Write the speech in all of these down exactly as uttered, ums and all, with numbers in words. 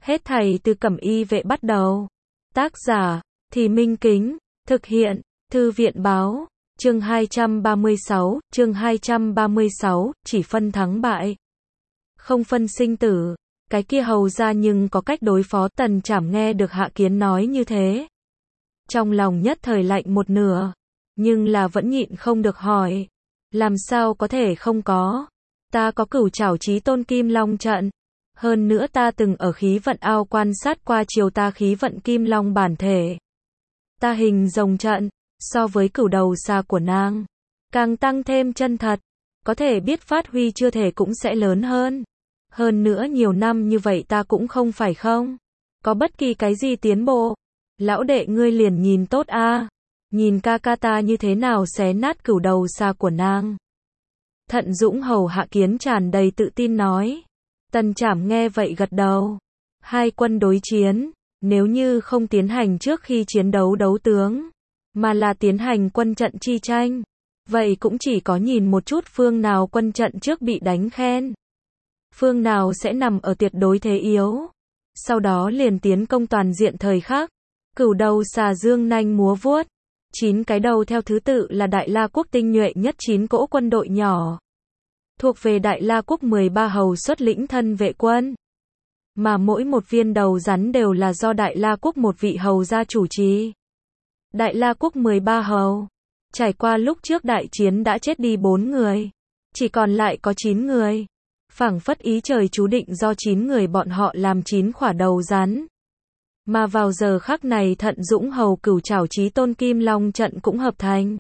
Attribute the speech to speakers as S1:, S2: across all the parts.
S1: Hết thảy từ Cẩm Y vệ bắt đầu. Tác giả, Thì Minh Kính, thực hiện, Thư viện báo, chương hai trăm ba mươi sáu, chương hai trăm ba mươi sáu, chỉ phân thắng bại. Không phân sinh tử, cái kia hầu ra nhưng có cách đối phó. Tần Trảm nghe được Hạ Kiến nói như thế. Trong lòng nhất thời lạnh một nửa, nhưng là vẫn nhịn không được hỏi. Làm sao có thể không có? Ta có Cửu Trảo Chí Tôn Kim Long trận. Hơn nữa ta từng ở khí vận ao quan sát qua chiều ta khí vận Kim Long bản thể. Ta hình rồng trận, so với cửu đầu xà của nàng, càng tăng thêm chân thật, có thể biết phát huy chưa thể cũng sẽ lớn hơn. Hơn nữa nhiều năm như vậy ta cũng không phải không có bất kỳ cái gì tiến bộ. Lão đệ ngươi liền nhìn tốt a, nhìn ca ca ta như thế nào xé nát cửu đầu xà của nàng. Thận Dũng hầu Hạ Kiến tràn đầy tự tin nói. Tần Trảm nghe vậy gật đầu. Hai quân đối chiến, nếu như không tiến hành trước khi chiến đấu đấu tướng, mà là tiến hành quân trận chi tranh, vậy cũng chỉ có nhìn một chút phương nào quân trận trước bị đánh khen, phương nào sẽ nằm ở tuyệt đối thế yếu, sau đó liền tiến công toàn diện thời khắc. Cửu đầu xà dương nanh múa vuốt, chín cái đầu theo thứ tự là Đại La quốc tinh nhuệ nhất chín cỗ quân đội nhỏ, thuộc về Đại La quốc mười ba hầu xuất lĩnh thân vệ quân, mà mỗi một viên đầu rắn đều là do Đại La quốc một vị hầu gia chủ trì. Đại La quốc mười ba hầu, trải qua lúc trước đại chiến đã chết đi bốn người, chỉ còn lại có chín người, phảng phất ý trời chú định do chín người bọn họ làm chín khỏa đầu rắn. Mà vào giờ khắc này Thận Dũng hầu Cửu Trảo Chí Tôn Kim Long trận cũng hợp thành.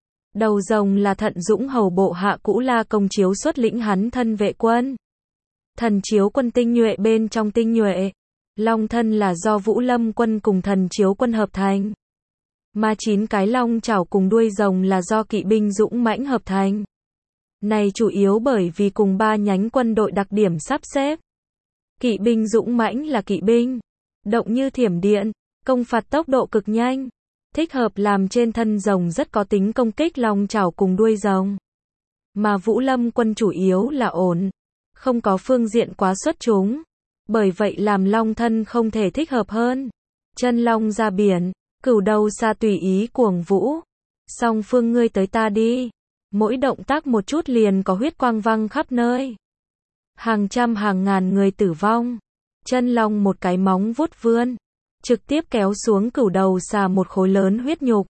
S1: Đầu rồng là Thận Dũng hầu bộ hạ cũ La Công Chiếu xuất lĩnh hắn thân vệ quân. Thần Chiếu quân tinh nhuệ bên trong tinh nhuệ, long thân là do Vũ Lâm quân cùng Thần Chiếu quân hợp thành. Mà chín cái long chảo cùng đuôi rồng là do kỵ binh dũng mãnh hợp thành. Này chủ yếu bởi vì cùng ba nhánh quân đội đặc điểm sắp xếp. Kỵ binh dũng mãnh là kỵ binh động như thiểm điện, công phạt tốc độ cực nhanh, thích hợp làm trên thân rồng rất có tính công kích long chảo cùng đuôi rồng. Mà Vũ Lâm quân chủ yếu là ổn, không có phương diện quá xuất chúng, bởi vậy làm long thân không thể thích hợp hơn. Chân long ra biển, cửu đầu xà tùy ý cuồng vũ, song phương ngươi tới ta đi, mỗi động tác một chút liền có huyết quang văng khắp nơi, hàng trăm hàng ngàn người tử vong. Chân long một cái móng vuốt vươn, trực tiếp kéo xuống cửu đầu xà một khối lớn huyết nhục.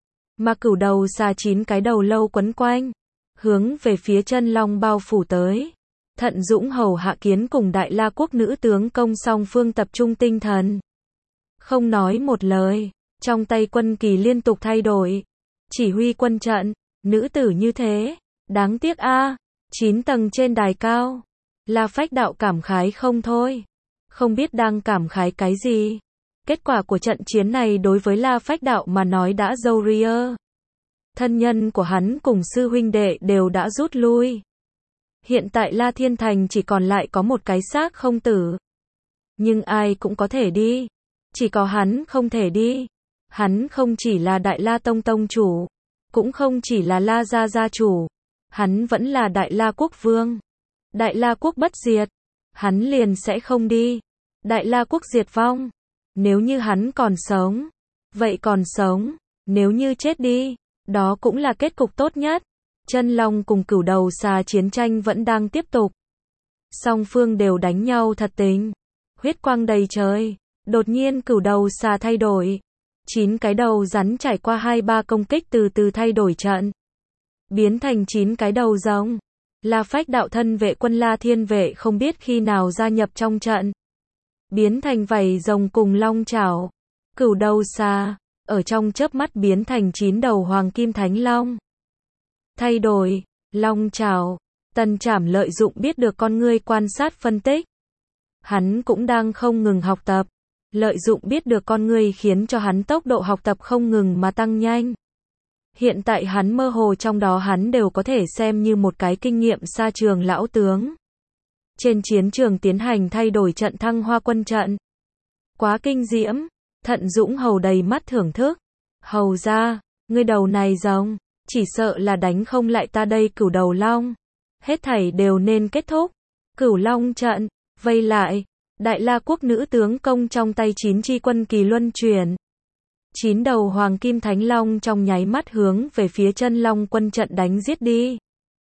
S1: Mà cửu đầu xà chín cái đầu lâu quấn quanh, hướng về phía chân long bao phủ tới. Thận Dũng hầu Hạ Kiến cùng Đại La quốc nữ tướng công song phương tập trung tinh thần, không nói một lời, trong tay quân kỳ liên tục thay đổi, chỉ huy quân trận. Nữ tử như thế, đáng tiếc a. Chín tầng trên đài cao, La Phách đạo cảm khái không thôi, không biết đang cảm khái cái gì. Kết quả của trận chiến này đối với La Phách đạo mà nói đã dâu ria. Thân nhân của hắn cùng sư huynh đệ đều đã rút lui. Hiện tại La Thiên Thành chỉ còn lại có một cái xác không tử. Nhưng ai cũng có thể đi, chỉ có hắn không thể đi. Hắn không chỉ là Đại La Tông Tông chủ, cũng không chỉ là La Gia Gia chủ, hắn vẫn là Đại La quốc vương. Đại La quốc bất diệt, hắn liền sẽ không đi. Đại La quốc diệt vong, nếu như hắn còn sống, vậy còn sống, nếu như chết đi, đó cũng là kết cục tốt nhất. Chân long cùng cửu đầu xà chiến tranh vẫn đang tiếp tục. Song phương đều đánh nhau thật tình, huyết quang đầy trời. Đột nhiên cửu đầu xà thay đổi, chín cái đầu rắn trải qua hai ba công kích từ từ thay đổi trận, biến thành chín cái đầu rồng. La Phách đạo thân vệ quân La Thiên vệ không biết khi nào gia nhập trong trận, biến thành vảy rồng cùng long chảo. Cửu đầu xà ở trong chớp mắt biến thành chín đầu hoàng kim thánh long. Thay đổi, long chảo. Tần Trảm lợi dụng biết được con ngươi quan sát phân tích. Hắn cũng đang không ngừng học tập, lợi dụng biết được con ngươi khiến cho hắn tốc độ học tập không ngừng mà tăng nhanh. Hiện tại hắn mơ hồ trong đó hắn đều có thể xem như một cái kinh nghiệm xa trường lão tướng. Trên chiến trường tiến hành thay đổi trận thăng hoa quân trận. Quá kinh diễm. Thận Dũng hầu đầy mắt thưởng thức. Hầu ra, ngươi đầu này rồng, chỉ sợ là đánh không lại ta đây cửu đầu long. Hết thảy đều nên kết thúc. Cửu long trận, vây lại. Đại La Quốc nữ tướng công trong tay chín chi quân kỳ luân chuyển. Chín đầu hoàng kim thánh long trong nháy mắt hướng về phía chân long quân trận đánh giết đi.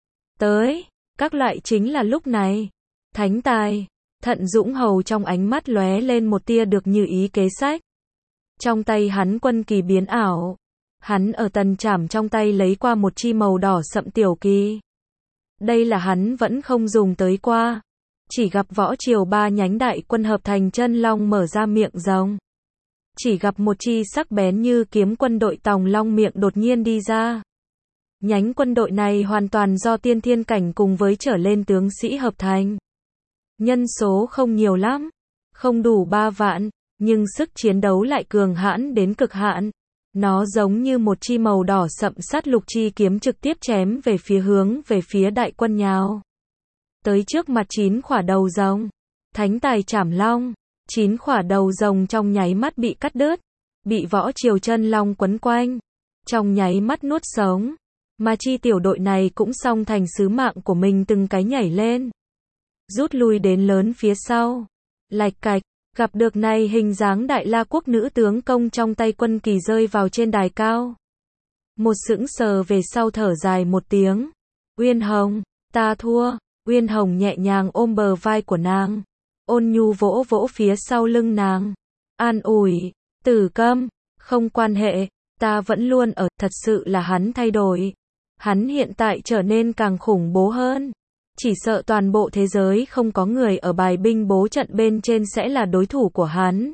S1: Tới, các loại chính là lúc này. Thánh tài, Thận Dũng Hầu trong ánh mắt lóe lên một tia được như ý kế sách. Trong tay hắn quân kỳ biến ảo. Hắn ở tần trảm trong tay lấy qua một chi màu đỏ sậm tiểu kỳ. Đây là hắn vẫn không dùng tới qua. Chỉ gặp võ triều ba nhánh đại quân hợp thành chân long mở ra miệng rồng. Chỉ gặp một chi sắc bén như kiếm quân đội tòng long miệng đột nhiên đi ra. Nhánh quân đội này hoàn toàn do tiên thiên cảnh cùng với trở lên tướng sĩ hợp thành. Nhân số không nhiều lắm, không đủ ba vạn, nhưng sức chiến đấu lại cường hãn đến cực hạn. Nó giống như một chi màu đỏ sậm sắt lục chi kiếm trực tiếp chém về phía hướng về phía đại quân nhào. Tới trước mặt chín khỏa đầu rồng, thánh tài trảm long, chín khỏa đầu rồng trong nháy mắt bị cắt đứt, bị võ triều chân long quấn quanh, trong nháy mắt nuốt sống. Mà chi tiểu đội này cũng xong thành sứ mạng của mình từng cái nhảy lên. Rút lui đến lớn phía sau. Lạch cạch, gặp được này hình dáng Đại La Quốc nữ tướng công trong tay quân kỳ rơi vào trên đài cao. Một sững sờ về sau thở dài một tiếng. Uyên Hồng, ta thua. Uyên Hồng nhẹ nhàng ôm bờ vai của nàng. Ôn nhu vỗ vỗ phía sau lưng nàng. An ủi, Tử Câm, không quan hệ, ta vẫn luôn ở, thật sự là hắn thay đổi. Hắn hiện tại trở nên càng khủng bố hơn. Chỉ sợ toàn bộ thế giới không có người ở bài binh bố trận bên trên sẽ là đối thủ của hắn.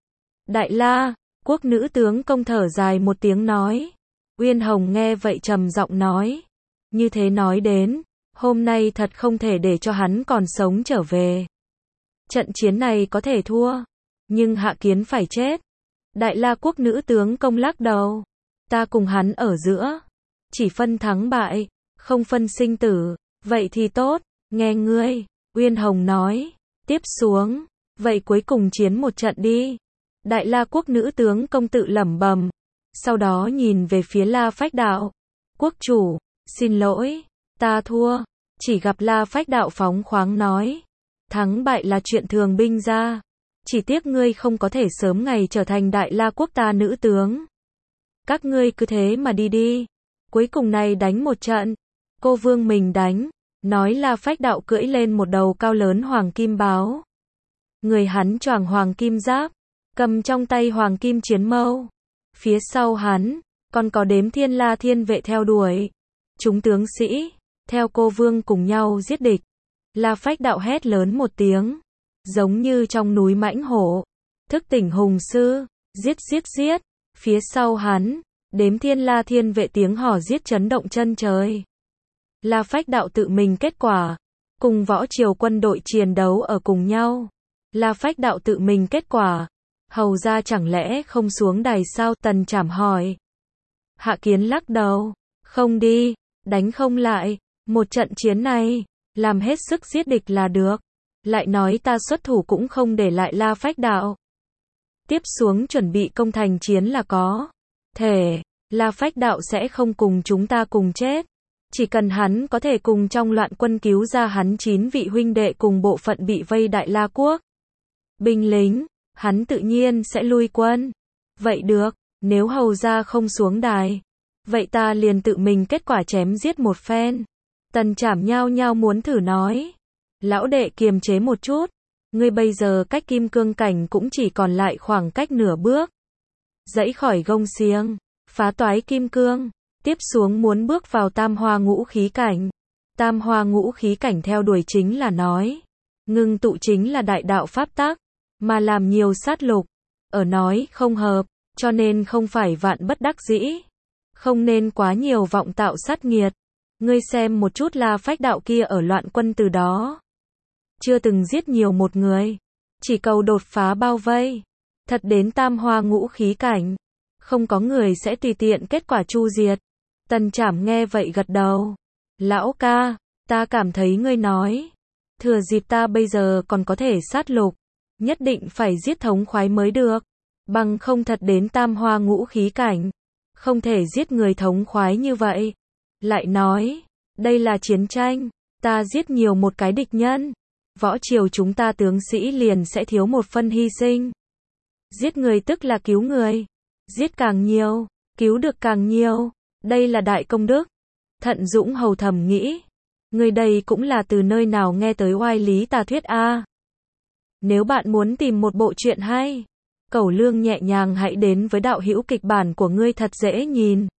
S1: Đại La Quốc nữ tướng công thở dài một tiếng nói. Uyên Hồng nghe vậy trầm giọng nói. Như thế nói đến, hôm nay thật không thể để cho hắn còn sống trở về. Trận chiến này có thể thua, nhưng Hạ Kiến phải chết. Đại La Quốc nữ tướng công lắc đầu. Ta cùng hắn ở giữa, chỉ phân thắng bại, không phân sinh tử. Vậy thì tốt, nghe ngươi, Uyên Hồng nói. Tiếp xuống, vậy cuối cùng chiến một trận đi. Đại La Quốc nữ tướng công tự lẩm bẩm. Sau đó nhìn về phía La Phách Đạo. Quốc chủ, xin lỗi, ta thua. Chỉ gặp La Phách Đạo phóng khoáng nói. Thắng bại là chuyện thường binh ra. Chỉ tiếc ngươi không có thể sớm ngày trở thành Đại La Quốc ta nữ tướng. Các ngươi cứ thế mà đi đi. Cuối cùng này đánh một trận. Cô vương mình đánh. Nói La Phách Đạo cưỡi lên một đầu cao lớn hoàng kim báo. Người hắn choàng hoàng kim giáp. Cầm trong tay hoàng kim chiến mâu. Phía sau hắn, còn có đếm thiên la thiên vệ theo đuổi. Chúng tướng sĩ, theo cô vương cùng nhau giết địch. La Phách Đạo hét lớn một tiếng. Giống như trong núi mãnh hổ. Thức tỉnh hùng sư. Giết giết giết. Phía sau hắn, đếm thiên la thiên vệ tiếng hò giết chấn động chân trời. La Phách Đạo tự mình kết quả. Cùng võ triều quân đội chiến đấu ở cùng nhau. La Phách Đạo tự mình kết quả. Hầu ra chẳng lẽ không xuống đài sao? Tần Trảm hỏi. Hạ Kiến lắc đầu. Không đi, đánh không lại. Một trận chiến này, làm hết sức giết địch là được. Lại nói ta xuất thủ cũng không để lại La Phách Đạo. Tiếp xuống chuẩn bị công thành chiến là có. Thể, La Phách Đạo sẽ không cùng chúng ta cùng chết. Chỉ cần hắn có thể cùng trong loạn quân cứu ra hắn chín vị huynh đệ cùng bộ phận bị vây Đại La Quốc. Binh lính, hắn tự nhiên sẽ lui quân. Vậy được, nếu hầu ra không xuống đài. Vậy ta liền tự mình kết quả chém giết một phen. Tần Trảm nhao nhao muốn thử nói. Lão đệ kiềm chế một chút. Ngươi bây giờ cách kim cương cảnh cũng chỉ còn lại khoảng cách nửa bước. Dãy khỏi gông xiềng, phá toái kim cương. Tiếp xuống muốn bước vào tam hoa ngũ khí cảnh. Tam hoa ngũ khí cảnh theo đuổi chính là nói. Ngưng tụ chính là đại đạo pháp tắc. Mà làm nhiều sát lục. Ở nói không hợp. Cho nên không phải vạn bất đắc dĩ. Không nên quá nhiều vọng tạo sát nghiệt. Ngươi xem một chút La Phách Đạo kia ở loạn quân từ đó. Chưa từng giết nhiều một người. Chỉ cầu đột phá bao vây. Thật đến tam hoa ngũ khí cảnh. Không có người sẽ tùy tiện kết quả chu diệt. Tần Trảm nghe vậy gật đầu. Lão ca, ta cảm thấy ngươi nói. Thừa dịp ta bây giờ còn có thể sát lục. Nhất định phải giết thống khoái mới được. Bằng không thật đến tam hoa ngũ khí cảnh. Không thể giết người thống khoái như vậy. Lại nói, đây là chiến tranh. Ta giết nhiều một cái địch nhân. võ triều chúng ta tướng sĩ liền sẽ thiếu một phân hy sinh. Giết người tức là cứu người. Giết càng nhiều, cứu được càng nhiều. Đây là đại công đức. Thận Dũng Hầu thầm nghĩ. Người đây cũng là từ nơi nào nghe tới oai lý tà thuyết a. Nếu bạn muốn tìm một bộ truyện hay, Cẩu Lương nhẹ nhàng hãy đến với đạo hữu kịch bản của ngươi thật dễ nhìn.